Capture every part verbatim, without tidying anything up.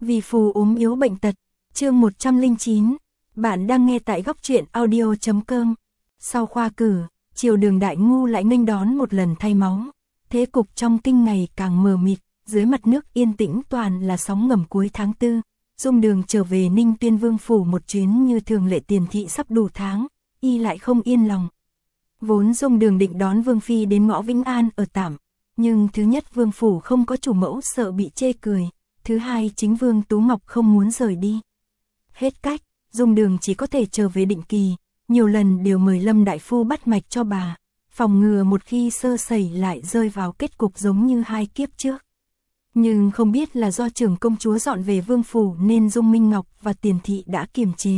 Vì phù ốm yếu bệnh tật, chương một trăm lẻ chín, bạn đang nghe tại góc truyện audio chấm com. Sau khoa cử, triều đường đại ngu lại nghênh đón một lần thay máu. Thế cục trong kinh ngày càng mờ mịt, dưới mặt nước yên tĩnh toàn là sóng ngầm cuối tháng tư. Dung Đường trở về Ninh Tuyên Vương phủ một chuyến như thường lệ tiền thị sắp đủ tháng, y lại không yên lòng. Vốn Dung Đường định đón Vương phi đến ngõ Vĩnh An ở tạm, nhưng thứ nhất Vương phủ không có chủ mẫu sợ bị chê cười, thứ hai chính Vương Tú Ngọc không muốn rời đi. Hết cách, Dung Đường chỉ có thể trở về định kỳ, nhiều lần đều mời Lâm đại phu bắt mạch cho bà, phòng ngừa một khi sơ sẩy lại rơi vào kết cục giống như hai kiếp trước. Nhưng không biết là do trưởng công chúa dọn về Vương phủ nên Dung Minh Ngọc và Tiền thị đã kiềm chế.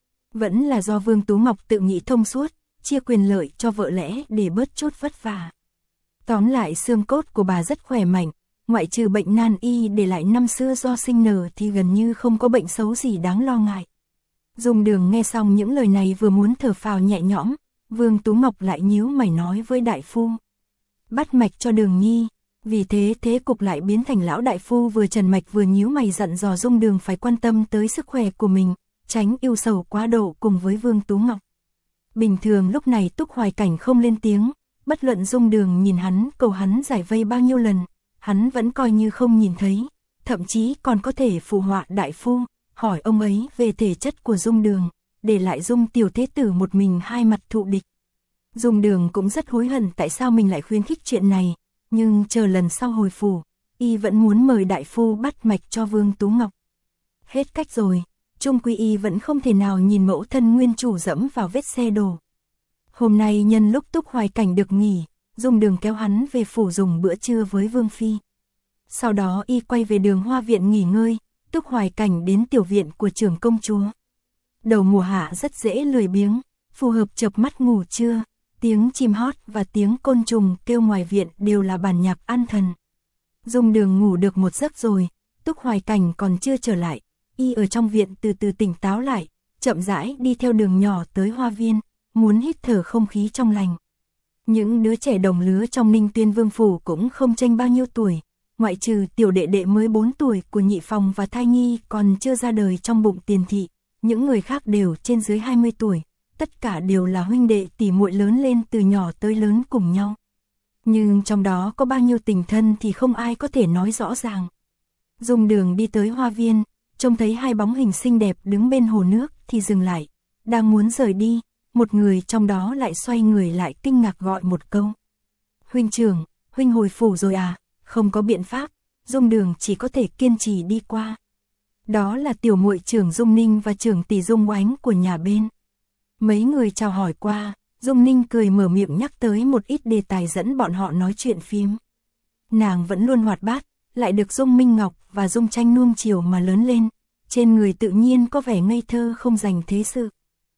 Vẫn là do Vương Tú Ngọc tự nghĩ thông suốt, chia quyền lợi cho vợ lẽ để bớt chút vất vả. Tóm lại xương cốt của bà rất khỏe mạnh, ngoại trừ bệnh nan y để lại năm xưa do sinh nở thì gần như không có bệnh xấu gì đáng lo ngại. Dung Đường nghe xong những lời này vừa muốn thở phào nhẹ nhõm, Vương Tú Ngọc lại nhíu mày nói với đại phu. Bắt mạch cho Đường nhi, vì thế thế cục lại biến thành lão đại phu vừa trần mạch vừa nhíu mày dặn dò Dung Đường phải quan tâm tới sức khỏe của mình, tránh ưu sầu quá độ cùng với Vương Tú Ngọc. Bình thường lúc này Túc Hoài Cảnh không lên tiếng, bất luận Dung Đường nhìn hắn cầu hắn giải vây bao nhiêu lần, hắn vẫn coi như không nhìn thấy, thậm chí còn có thể phụ họa đại phu, hỏi ông ấy về thể chất của Dung Đường, để lại Dung tiểu thế tử một mình hai mặt thụ địch. Dung Đường cũng rất hối hận tại sao mình lại khuyến khích chuyện này, nhưng chờ lần sau hồi phủ, y vẫn muốn mời đại phu bắt mạch cho Vương Tú Ngọc. Hết cách rồi, chung quy y vẫn không thể nào nhìn mẫu thân nguyên chủ dẫm vào vết xe đổ. Hôm nay nhân lúc Túc Hoài Cảnh được nghỉ, Dung Đường kéo hắn về phủ dùng bữa trưa với Vương phi. Sau đó y quay về Đường Hoa viện nghỉ ngơi, Túc Hoài Cảnh đến tiểu viện của trưởng công chúa. Đầu mùa hạ rất dễ lười biếng, phù hợp chợp mắt ngủ trưa, tiếng chim hót và tiếng côn trùng kêu ngoài viện đều là bản nhạc an thần. Dung Đường ngủ được một giấc rồi, Túc Hoài Cảnh còn chưa trở lại, y ở trong viện từ từ tỉnh táo lại, chậm rãi đi theo đường nhỏ tới hoa viên, muốn hít thở không khí trong lành. Những đứa trẻ đồng lứa trong Ninh Tuyên Vương phủ cũng không chênh bao nhiêu tuổi, ngoại trừ tiểu đệ đệ mới bốn tuổi của nhị phòng và thai nhi còn chưa ra đời trong bụng Tiền thị, những người khác đều trên dưới hai mươi tuổi, tất cả đều là huynh đệ tỷ muội lớn lên từ nhỏ tới lớn cùng nhau. Nhưng trong đó có bao nhiêu tình thân thì không ai có thể nói rõ ràng. Dung Đường đi tới hoa viên, trông thấy hai bóng hình xinh đẹp đứng bên hồ nước thì dừng lại, đang muốn rời đi, một người trong đó lại xoay người lại kinh ngạc gọi một câu. Huynh trưởng, huynh hồi phủ rồi à? Không có biện pháp, Dung Đường chỉ có thể kiên trì đi qua. Đó là tiểu muội trưởng Dung Ninh và trưởng tỷ Dung Oánh của nhà bên. Mấy người chào hỏi qua, Dung Ninh cười mở miệng nhắc tới một ít đề tài dẫn bọn họ nói chuyện phiếm. Nàng vẫn luôn hoạt bát, lại được Dung Minh Ngọc và Dung Tranh nuông chiều mà lớn lên, trên người tự nhiên có vẻ ngây thơ không dành thế sự.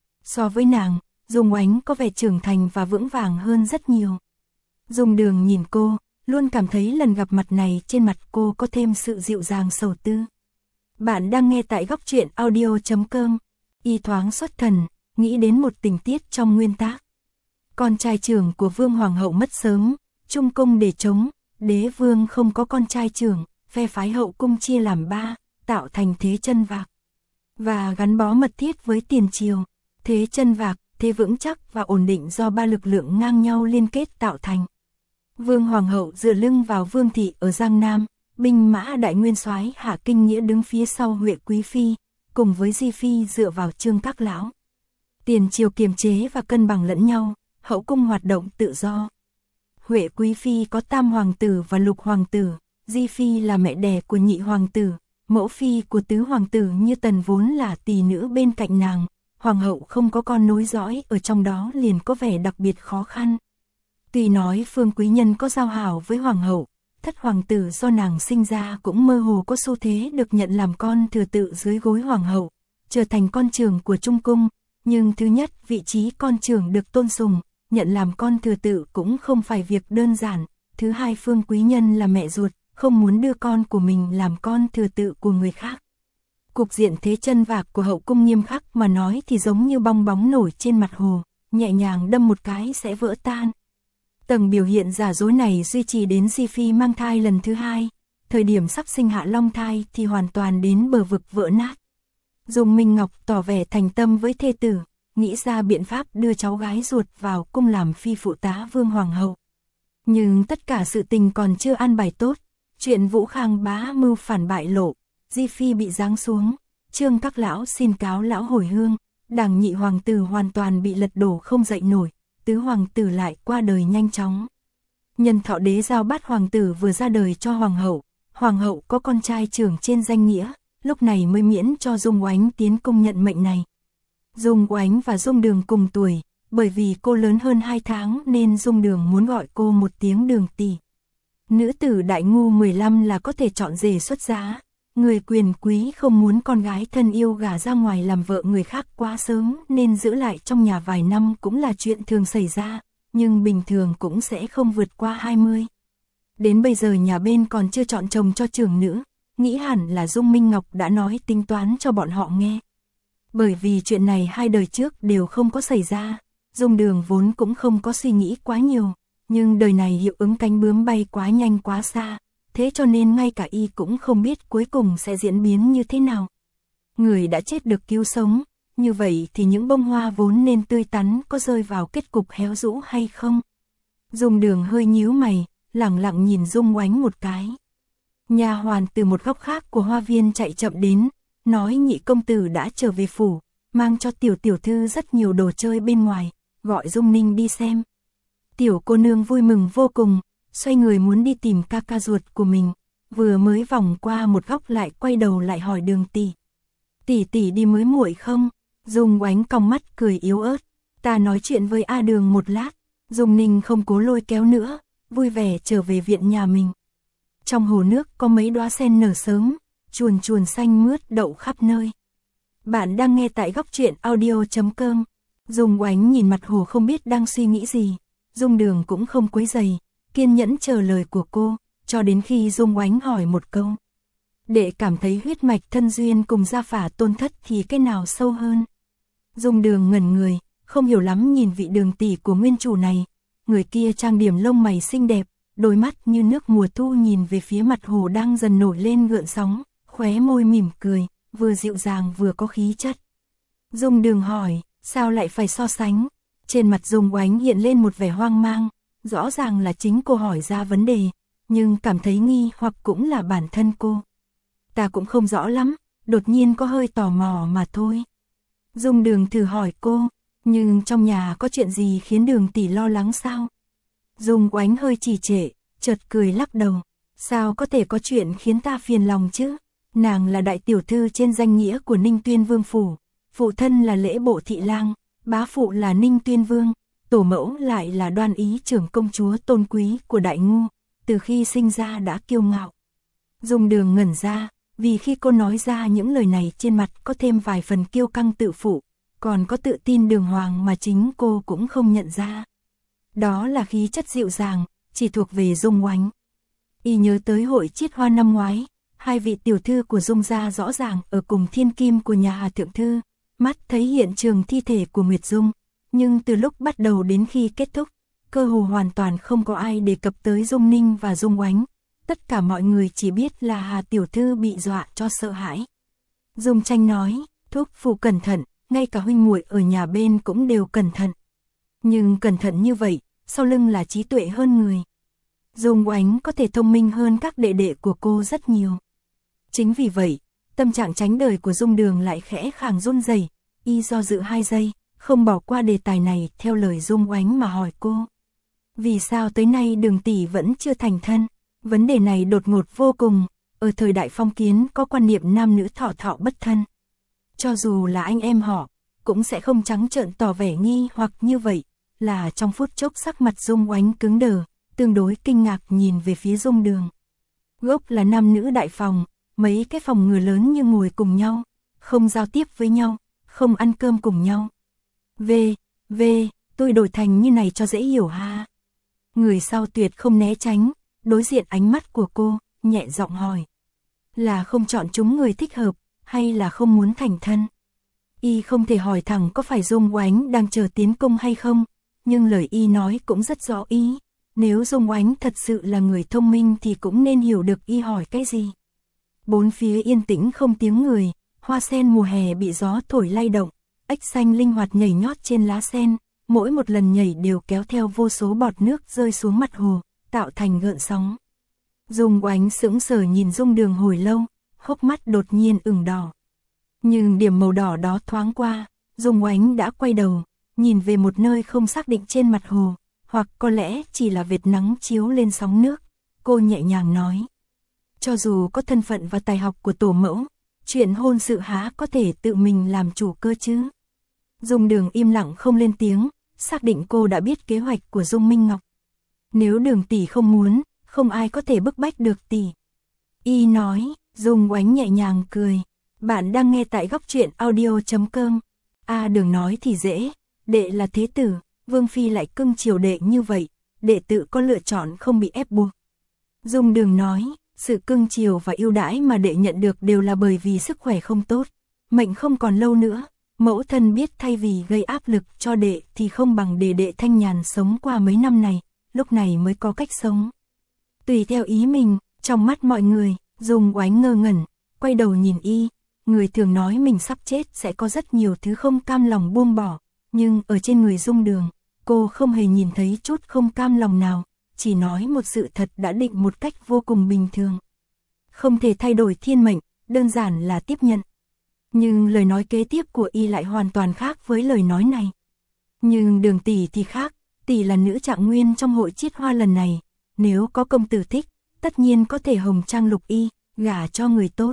So với nàng, Dung Oánh có vẻ trưởng thành và vững vàng hơn rất nhiều. Dung Đường nhìn cô, luôn cảm thấy lần gặp mặt này trên mặt cô có thêm sự dịu dàng sầu tư. Bạn đang nghe tại góc truyện audio chấm com. Y thoáng xuất thần, nghĩ đến một tình tiết trong nguyên tác. Con trai trưởng của Vương Hoàng hậu mất sớm, trung cung để trống, đế vương không có con trai trưởng, phe phái hậu cung chia làm ba, tạo thành thế chân vạc. Và gắn bó mật thiết với tiền triều, thế chân vạc, thế vững chắc và ổn định do ba lực lượng ngang nhau liên kết tạo thành. Vương Hoàng hậu dựa lưng vào Vương thị ở Giang Nam, binh mã đại nguyên soái Hạ Kinh Nghĩa đứng phía sau Huệ Quý phi, cùng với Di phi dựa vào Trương Các lão. Tiền triều kiềm chế và cân bằng lẫn nhau, hậu cung hoạt động tự do. Huệ Quý phi có tam hoàng tử và lục hoàng tử, Di phi là mẹ đẻ của nhị hoàng tử, mẫu phi của tứ hoàng tử Như Tần vốn là tỳ nữ bên cạnh nàng, hoàng hậu không có con nối dõi ở trong đó liền có vẻ đặc biệt khó khăn. Tuy nói Phương Quý Nhân có giao hảo với hoàng hậu, thất hoàng tử do nàng sinh ra cũng mơ hồ có xu thế được nhận làm con thừa tự dưới gối hoàng hậu, trở thành con trưởng của trung cung, nhưng thứ nhất vị trí con trưởng được tôn sùng, nhận làm con thừa tự cũng không phải việc đơn giản, thứ hai Phương Quý Nhân là mẹ ruột, không muốn đưa con của mình làm con thừa tự của người khác. Cục diện thế chân vạc của hậu cung nghiêm khắc mà nói thì giống như bong bóng nổi trên mặt hồ, nhẹ nhàng đâm một cái sẽ vỡ tan. Tầng biểu hiện giả dối này duy trì đến Di phi mang thai lần thứ hai, thời điểm sắp sinh hạ long thai thì hoàn toàn đến bờ vực vỡ nát. Dung Minh Ngọc tỏ vẻ thành tâm với thê tử, nghĩ ra biện pháp đưa cháu gái ruột vào cung làm phi phụ tá vương hoàng hậu. Nhưng tất cả sự tình còn chưa an bài tốt, chuyện Vũ Khang bá mưu phản bại lộ, Di Phi bị giáng xuống, Trương các lão xin cáo lão hồi hương, đảng nhị hoàng tử hoàn toàn bị lật đổ không dậy nổi, tứ hoàng tử lại qua đời nhanh chóng. Nhân Thọ đế giao bát hoàng tử vừa ra đời cho hoàng hậu, hoàng hậu có con trai trưởng trên danh nghĩa, lúc này mới miễn cho Dung Oánh tiến cung nhận mệnh này. Dung Oánh và Dung Đường cùng tuổi, bởi vì cô lớn hơn hai tháng nên Dung Đường muốn gọi cô một tiếng Đường tỷ. Nữ tử đại ngu mười lăm là có thể chọn rể xuất giá, người quyền quý không muốn con gái thân yêu gả ra ngoài làm vợ người khác quá sớm nên giữ lại trong nhà vài năm cũng là chuyện thường xảy ra, nhưng bình thường cũng sẽ không vượt qua hai mươi. Đến bây giờ nhà bên còn chưa chọn chồng cho trưởng nữ, nghĩ hẳn là Dung Minh Ngọc đã nói tính toán cho bọn họ nghe. Bởi vì chuyện này hai đời trước đều không có xảy ra, Dung Đường vốn cũng không có suy nghĩ quá nhiều, nhưng đời này hiệu ứng cánh bướm bay quá nhanh quá xa, thế cho nên ngay cả y cũng không biết cuối cùng sẽ diễn biến như thế nào. Người đã chết được cứu sống, như vậy thì những bông hoa vốn nên tươi tắn có rơi vào kết cục héo rũ hay không? Dung Đường hơi nhíu mày, lẳng lặng nhìn Dung Oánh một cái. Nha hoàn từ một góc khác của hoa viên chạy chậm đến, nói nhị công tử đã trở về phủ, mang cho tiểu tiểu thư rất nhiều đồ chơi bên ngoài, gọi Dung Ninh đi xem. Tiểu cô nương vui mừng vô cùng, xoay người muốn đi tìm ca ca ruột của mình, vừa mới vòng qua một góc lại quay đầu lại hỏi Đường tỷ. Tỷ tỷ đi mới muội không? Dung Oánh cong mắt cười yếu ớt, ta nói chuyện với A Đường một lát. Dung Ninh không cố lôi kéo nữa, vui vẻ trở về viện nhà mình. Trong hồ nước có mấy đóa sen nở sớm, chuồn chuồn xanh mướt đậu khắp nơi. Bạn đang nghe tại góc truyện audio chấm com. Dung Oánh nhìn mặt hồ không biết đang suy nghĩ gì, Dung Đường cũng không quấy rầy, kiên nhẫn chờ lời của cô, cho đến khi Dung Oánh hỏi một câu. Đệ cảm thấy huyết mạch thân duyên cùng gia phả tôn thất thì cái nào sâu hơn? Dung Đường ngẩn người, không hiểu lắm nhìn vị Đường tỷ của nguyên chủ này, người kia trang điểm lông mày xinh đẹp, đôi mắt như nước mùa thu nhìn về phía mặt hồ đang dần nổi lên gợn sóng, khóe môi mỉm cười, vừa dịu dàng vừa có khí chất. Dung Đường hỏi, sao lại phải so sánh? Trên mặt Dung Oánh hiện lên một vẻ hoang mang, rõ ràng là chính cô hỏi ra vấn đề, nhưng cảm thấy nghi hoặc cũng là bản thân cô. Ta cũng không rõ lắm, đột nhiên có hơi tò mò mà thôi. Dung Đường thử hỏi cô, nhưng trong nhà có chuyện gì khiến Đường tỷ lo lắng sao? Dung Oánh hơi trì trệ, chợt cười lắc đầu, sao có thể có chuyện khiến ta phiền lòng chứ? Nàng là đại tiểu thư trên danh nghĩa của Ninh Tuyên Vương phủ, phụ thân là Lễ Bộ thị lang, bá phụ là Ninh Tuyên Vương, tổ mẫu lại là Đoan Ý trưởng công chúa tôn quý của Đại Ngu, từ khi sinh ra đã kiêu ngạo. Dung Đường ngẩn ra, vì khi cô nói ra những lời này trên mặt có thêm vài phần kiêu căng tự phụ, còn có tự tin đường hoàng mà chính cô cũng không nhận ra. Đó là khí chất dịu dàng, chỉ thuộc về Dung Oánh. Y nhớ tới hội chiết hoa năm ngoái, hai vị tiểu thư của Dung gia rõ ràng ở cùng thiên kim của nhà Hà Thượng Thư, mắt thấy hiện trường thi thể của Nguyệt Dung, nhưng từ lúc bắt đầu đến khi kết thúc, cơ hồ hoàn toàn không có ai đề cập tới Dung Ninh và Dung Oánh. Tất cả mọi người chỉ biết là Hà tiểu thư bị dọa cho sợ hãi. Dung Tranh nói, thúc phụ cẩn thận, ngay cả huynh muội ở nhà bên cũng đều cẩn thận. Nhưng cẩn thận như vậy, sau lưng là trí tuệ hơn người. Dung Oánh có thể thông minh hơn các đệ đệ của cô rất nhiều. Chính vì vậy, tâm trạng tránh đời của Dung Đường lại khẽ khàng run rẩy, y do dự hai giây, không bỏ qua đề tài này theo lời Dung Oánh mà hỏi cô. Vì sao tới nay Đường tỷ vẫn chưa thành thân? Vấn đề này đột ngột vô cùng, ở thời đại phong kiến có quan niệm nam nữ thọ thọ bất thân. Cho dù là anh em họ, cũng sẽ không trắng trợn tỏ vẻ nghi hoặc như vậy, là trong phút chốc sắc mặt Dung Oánh cứng đờ, tương đối kinh ngạc nhìn về phía Dung Đường. Gốc là nam nữ đại phòng, mấy cái phòng ngừa lớn như ngồi cùng nhau, không giao tiếp với nhau, không ăn cơm cùng nhau. Về, về, tôi đổi thành như này cho dễ hiểu ha. Người sau tuyệt không né tránh, đối diện ánh mắt của cô, nhẹ giọng hỏi. Là không chọn chúng người thích hợp, hay là không muốn thành thân? Y không thể hỏi thẳng có phải Dung Oánh đang chờ tiến công hay không, nhưng lời y nói cũng rất rõ ý. nếu Dung Oánh thật sự là người thông minh thì cũng nên hiểu được y hỏi cái gì. Bốn phía yên tĩnh không tiếng người, hoa sen mùa hè bị gió thổi lay động, ếch xanh linh hoạt nhảy nhót trên lá sen, mỗi một lần nhảy đều kéo theo vô số bọt nước rơi xuống mặt hồ, tạo thành gợn sóng. Dung Oánh sững sờ nhìn Dung Đường hồi lâu, hốc mắt đột nhiên ửng đỏ. Nhưng điểm màu đỏ đó thoáng qua, Dung Oánh đã quay đầu, nhìn về một nơi không xác định trên mặt hồ, hoặc có lẽ chỉ là vệt nắng chiếu lên sóng nước. Cô nhẹ nhàng nói, cho dù có thân phận và tài học của tổ mẫu, chuyện hôn sự há có thể tự mình làm chủ cơ chứ. Dung Đường im lặng không lên tiếng, xác định cô đã biết kế hoạch của Dung Minh Ngọc. Nếu Đường tỷ không muốn, không ai có thể bức bách được tỷ. Y nói, Dung Oánh nhẹ nhàng cười. Bạn đang nghe tại góc truyện audio chấm com. A Đường nói thì dễ, đệ là thế tử, Vương Phi lại cưng chiều đệ như vậy, đệ tự có lựa chọn không bị ép buộc. Dung Đường nói, sự cưng chiều và ưu đãi mà đệ nhận được đều là bởi vì sức khỏe không tốt, mệnh không còn lâu nữa. Mẫu thân biết thay vì gây áp lực cho đệ thì không bằng để đệ thanh nhàn sống qua mấy năm này, lúc này mới có cách sống. Tùy theo ý mình, trong mắt mọi người, Dung Oánh ngơ ngẩn, quay đầu nhìn y. Người thường nói mình sắp chết sẽ có rất nhiều thứ không cam lòng buông bỏ, nhưng ở trên người Dung Đường, cô không hề nhìn thấy chút không cam lòng nào, chỉ nói một sự thật đã định một cách vô cùng bình thường. Không thể thay đổi thiên mệnh, đơn giản là tiếp nhận. Nhưng lời nói kế tiếp của y lại hoàn toàn khác với lời nói này. Nhưng Đường tỷ thì khác, tỷ là nữ trạng nguyên trong hội chiết hoa lần này, nếu có công tử thích, tất nhiên có thể hồng trang lục y, gả cho người tốt.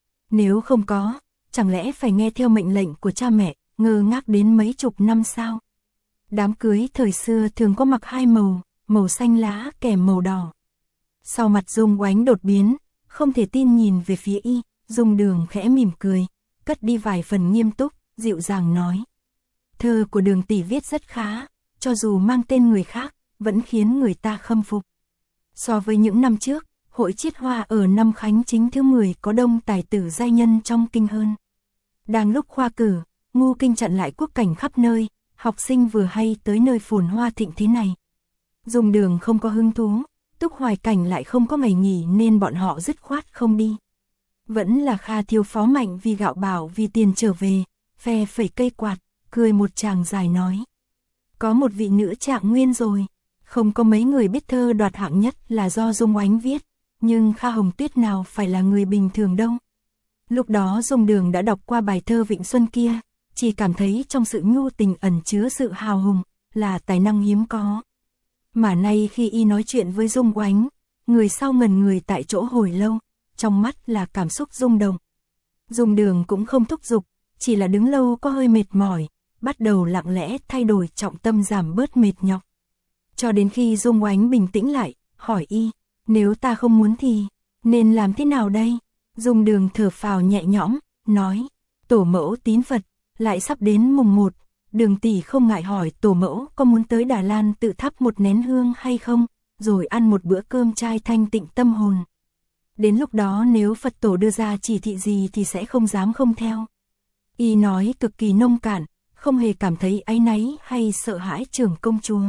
Nếu không có, chẳng lẽ phải nghe theo mệnh lệnh của cha mẹ, ngơ ngác đến mấy chục năm sao? Đám cưới thời xưa thường có mặc hai màu, màu xanh lá kèm màu đỏ. Sau mặt Dung Oánh đột biến, không thể tin nhìn về phía y, Dung Đường khẽ mỉm cười, cất đi vài phần nghiêm túc, dịu dàng nói. Thơ của Đường tỷ viết rất khá, cho dù mang tên người khác, vẫn khiến người ta khâm phục. So với những năm trước, hội chiết hoa ở năm Khánh Chính thứ mười có đông tài tử giai nhân trong kinh hơn. Đang lúc khoa cử, ngu kinh chặn lại quốc cảnh khắp nơi, học sinh vừa hay tới nơi phồn hoa thịnh thế này. Dung Đường không có hứng thú, Túc Hoài Cảnh lại không có ngày nghỉ nên bọn họ dứt khoát không đi. Vẫn là Kha thiếu phó Mạnh vì gạo bảo vì tiền trở về, phe phẩy cây quạt, cười một chàng dài nói. Có một vị nữ trạng nguyên rồi, không có mấy người biết thơ đoạt hạng nhất là do Dung Oánh viết, nhưng Kha Hồng Tuyết nào phải là người bình thường đâu. Lúc đó Dung Đường đã đọc qua bài thơ Vịnh Xuân kia, chỉ cảm thấy trong sự nhu tình ẩn chứa sự hào hùng, là tài năng hiếm có. Mà nay khi y nói chuyện với Dung Oánh, người sau ngần người tại chỗ hồi lâu, trong mắt là cảm xúc rung động. Dung Đường cũng không thúc giục, chỉ là đứng lâu có hơi mệt mỏi, bắt đầu lặng lẽ thay đổi trọng tâm giảm bớt mệt nhọc. Cho đến khi Dung Oánh bình tĩnh lại, hỏi y, nếu ta không muốn thì, nên làm thế nào đây? Dung Đường thở phào nhẹ nhõm, nói, tổ mẫu tín Phật, lại sắp đến mùng một, Đường tỷ không ngại hỏi tổ mẫu có muốn tới Đà Lan tự thắp một nén hương hay không, rồi ăn một bữa cơm chay thanh tịnh tâm hồn. Đến lúc đó nếu Phật tổ đưa ra chỉ thị gì thì sẽ không dám không theo. Y nói cực kỳ nông cạn, không hề cảm thấy áy náy hay sợ hãi trưởng công chúa.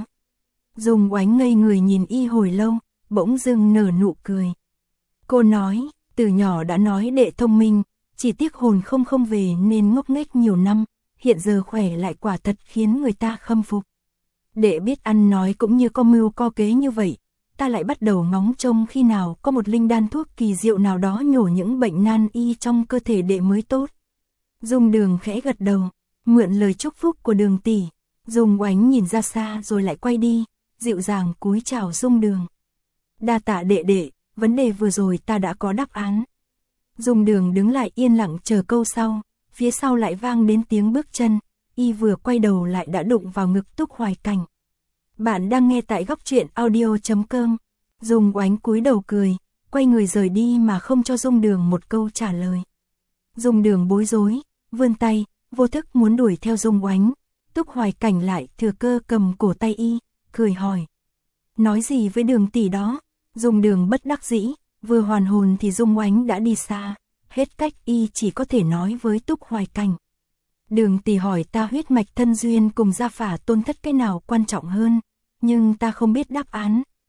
Dung Oánh ngây người nhìn y hồi lâu, bỗng dưng nở nụ cười. Cô nói, từ nhỏ đã nói đệ thông minh, chỉ tiếc hồn không không về nên ngốc nghếch nhiều năm, hiện giờ khỏe lại quả thật khiến người ta khâm phục. Đệ biết ăn nói cũng như có mưu co kế như vậy, ta lại bắt đầu ngóng trông khi nào có một linh đan thuốc kỳ diệu nào đó nhổ những bệnh nan y trong cơ thể đệ mới tốt. Dung Đường khẽ gật đầu, mượn lời chúc phúc của Đường tỷ. Dung Oánh nhìn ra xa rồi lại quay đi, dịu dàng cúi chào Dung Đường. Đa tạ đệ đệ, vấn đề vừa rồi ta đã có đáp án. Dung Đường đứng lại yên lặng chờ câu sau, phía sau lại vang đến tiếng bước chân, y vừa quay đầu lại đã đụng vào ngực Túc Hoài Cảnh. Bạn đang nghe tại góc truyện audio chấm com. Dung Oánh cúi đầu cười, quay người rời đi mà không cho Dung Đường một câu trả lời. Dung Đường bối rối, vươn tay, vô thức muốn đuổi theo Dung Oánh. Túc Hoài Cảnh lại thừa cơ cầm cổ tay y, cười hỏi. Nói gì với Đường tỷ đó? Dung Đường bất đắc dĩ, vừa hoàn hồn thì Dung Oánh đã đi xa, hết cách y chỉ có thể nói với Túc Hoài Cảnh. Đường tỷ hỏi ta huyết mạch thân duyên cùng gia phả tôn thất cái nào quan trọng hơn, nhưng ta không biết đáp án,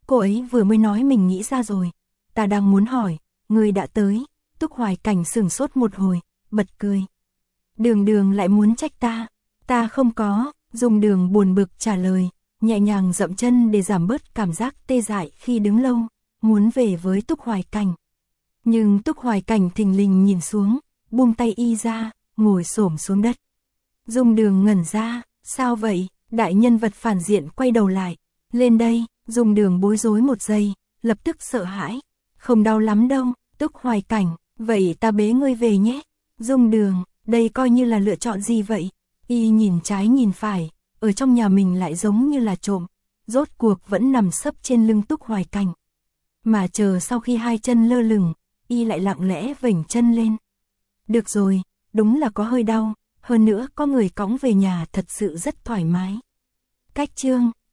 Cô ấy vừa mới nói mình nghĩ ra rồi. Ta đang muốn hỏi, người đã tới. Túc Hoài Cảnh sửng sốt một hồi, bật cười. Đường Đường lại muốn trách ta. Ta không có, Dung Đường buồn bực trả lời, nhẹ nhàng dậm chân để giảm bớt cảm giác tê dại khi đứng lâu, muốn về với Túc Hoài Cảnh. Nhưng Túc Hoài Cảnh thình lình nhìn xuống, buông tay y ra, ngồi xổm xuống đất. Dung Đường ngẩn ra, sao vậy? Đại nhân vật phản diện quay đầu lại. Lên đây, Dung Đường bối rối một giây, lập tức sợ hãi. Không đau lắm đâu, Túc Hoài Cảnh, vậy ta bế ngươi về nhé. Dung Đường, đây coi như là lựa chọn gì vậy? Y nhìn trái nhìn phải, ở trong nhà mình lại giống như là trộm. Rốt cuộc vẫn nằm sấp trên lưng Túc Hoài Cảnh. Mà chờ sau khi hai chân lơ lửng, y lại lặng lẽ vểnh chân lên. Được rồi, đúng là có hơi đau, hơn nữa có người cõng về nhà thật sự rất thoải mái. Cách chương